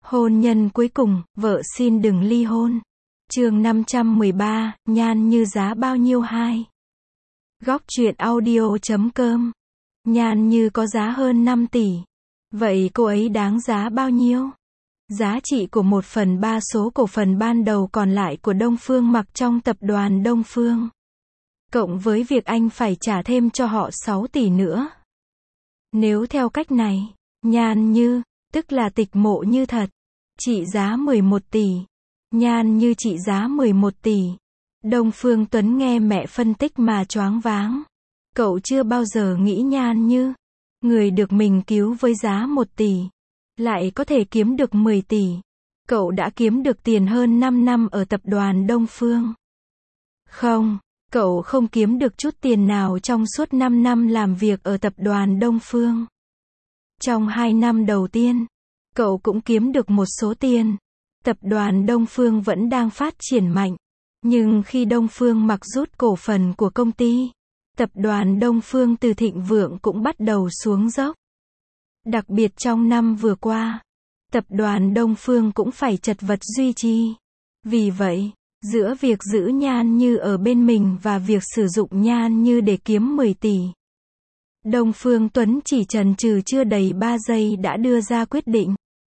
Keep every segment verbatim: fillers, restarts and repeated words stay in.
Hôn nhân cuối cùng, vợ xin đừng ly hôn. Chương năm trăm mười ba, Nhan Như giá bao nhiêu hai? Góc truyện audio chấm com. Nhan Như có giá hơn năm tỷ. Vậy cô ấy đáng giá bao nhiêu? Giá trị của một phần ba số cổ phần ban đầu còn lại của Đông Phương Mặc trong tập đoàn Đông Phương. Cộng với việc anh phải trả thêm cho họ sáu tỷ nữa. Nếu theo cách này, Nhan Như, tức là Tịch Mộ Như thật, trị giá mười một tỷ. Nhan Như trị giá mười một tỷ. Đông Phương Tuấn nghe mẹ phân tích mà choáng váng. Cậu chưa bao giờ nghĩ Nhan Như, người được mình cứu với giá một tỷ, lại có thể kiếm được mười tỷ. Cậu đã kiếm được tiền hơn năm năm ở tập đoàn Đông Phương. Không, cậu không kiếm được chút tiền nào trong suốt năm năm làm việc ở tập đoàn Đông Phương. Trong hai năm đầu tiên, cậu cũng kiếm được một số tiền. Tập đoàn Đông Phương vẫn đang phát triển mạnh. Nhưng khi Đông Phương Mặc rút cổ phần của công ty, tập đoàn Đông Phương từ thịnh vượng cũng bắt đầu xuống dốc. Đặc biệt trong năm vừa qua, tập đoàn Đông Phương cũng phải chật vật duy trì. Vì vậy, giữa việc giữ Nhan Như ở bên mình và việc sử dụng Nhan Như để kiếm mười tỷ, Đông Phương Tuấn chỉ chần chừ chưa đầy ba giây đã đưa ra quyết định.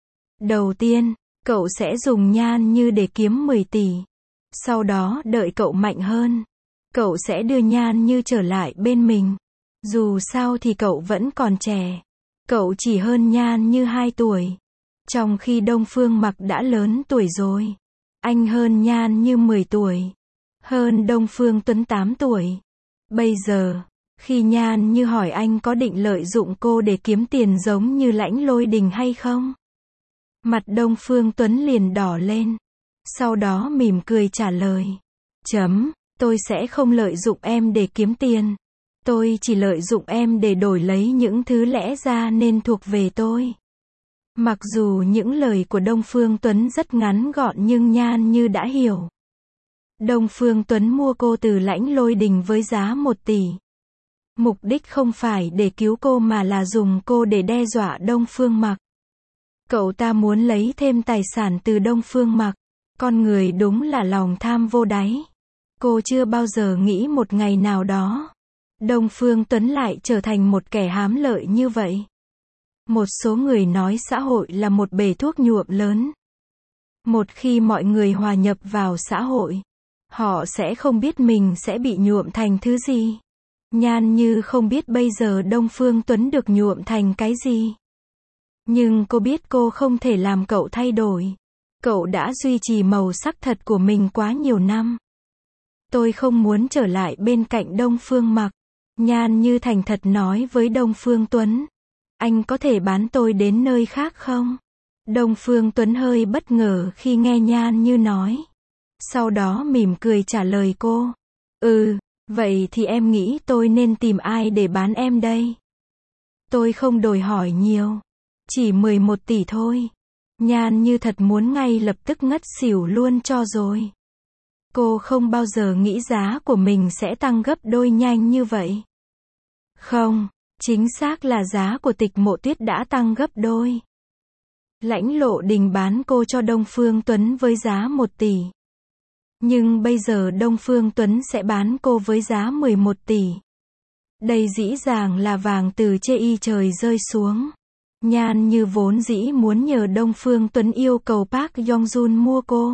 Đầu tiên, cậu sẽ dùng Nhan Như để kiếm mười tỷ. Sau đó đợi cậu mạnh hơn, cậu sẽ đưa Nhan Như trở lại bên mình. Dù sao thì cậu vẫn còn trẻ. Cậu chỉ hơn Nhan Như hai tuổi. Trong khi Đông Phương Mặc đã lớn tuổi rồi. Anh hơn Nhan Như mười tuổi. Hơn Đông Phương Tuấn tám tuổi. Bây giờ, khi Nhan Như hỏi anh có định lợi dụng cô để kiếm tiền giống như Lãnh Lôi Đình hay không? Mặt Đông Phương Tuấn liền đỏ lên. Sau đó mỉm cười trả lời. Chấm, tôi sẽ không lợi dụng em để kiếm tiền. Tôi chỉ lợi dụng em để đổi lấy những thứ lẽ ra nên thuộc về tôi. Mặc dù những lời của Đông Phương Tuấn rất ngắn gọn nhưng Nhan Như đã hiểu. Đông Phương Tuấn mua cô từ Lãnh Lôi Đình với giá một tỷ. Mục đích không phải để cứu cô mà là dùng cô để đe dọa Đông Phương Mặc. Cậu ta muốn lấy thêm tài sản từ Đông Phương Mặc. Con người đúng là lòng tham vô đáy. Cô chưa bao giờ nghĩ một ngày nào đó, Đông Phương Tuấn lại trở thành một kẻ hám lợi như vậy. Một số người nói xã hội là một bể thuốc nhuộm lớn. Một khi mọi người hòa nhập vào xã hội, họ sẽ không biết mình sẽ bị nhuộm thành thứ gì. Nhan Như không biết bây giờ Đông Phương Tuấn được nhuộm thành cái gì. Nhưng cô biết cô không thể làm cậu thay đổi. Cậu đã duy trì màu sắc thật của mình quá nhiều năm. Tôi không muốn trở lại bên cạnh Đông Phương Mặc. Nhan Như thành thật nói với Đông Phương Tuấn. Anh có thể bán tôi đến nơi khác không? Đông Phương Tuấn hơi bất ngờ khi nghe Nhan Như nói. Sau đó mỉm cười trả lời cô. Ừ, vậy thì em nghĩ tôi nên tìm ai để bán em đây? Tôi không đòi hỏi nhiều. Chỉ mười một tỷ thôi. Nhan Như thật muốn ngay lập tức ngất xỉu luôn cho rồi. Cô không bao giờ nghĩ giá của mình sẽ tăng gấp đôi nhanh như vậy. Không, chính xác là giá của Tịch Mộ Tuyết đã tăng gấp đôi. Lãnh Lộ Đình bán cô cho Đông Phương Tuấn với giá một tỷ. Nhưng bây giờ Đông Phương Tuấn sẽ bán cô với giá mười một tỷ. Đây dĩ dàng là vàng từ chê y trời rơi xuống. Nhan Như vốn dĩ muốn nhờ Đông Phương Tuấn yêu cầu Park Yong-jun mua cô.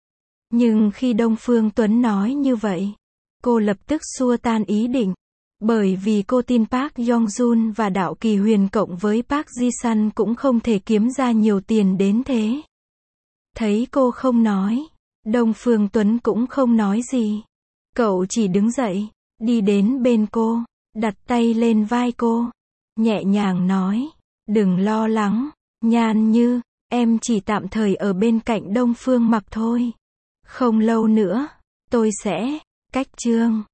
Nhưng khi Đông Phương Tuấn nói như vậy, cô lập tức xua tan ý định. Bởi vì cô tin Park Yong-jun và Đạo Kỳ Huyền cộng với Park Ji-sun cũng không thể kiếm ra nhiều tiền đến thế. Thấy cô không nói, Đông Phương Tuấn cũng không nói gì. Cậu chỉ đứng dậy, đi đến bên cô, đặt tay lên vai cô, nhẹ nhàng nói. Đừng lo lắng, Nhan Như, em chỉ tạm thời ở bên cạnh Đông Phương Mặc thôi. Không lâu nữa, tôi sẽ cách chương.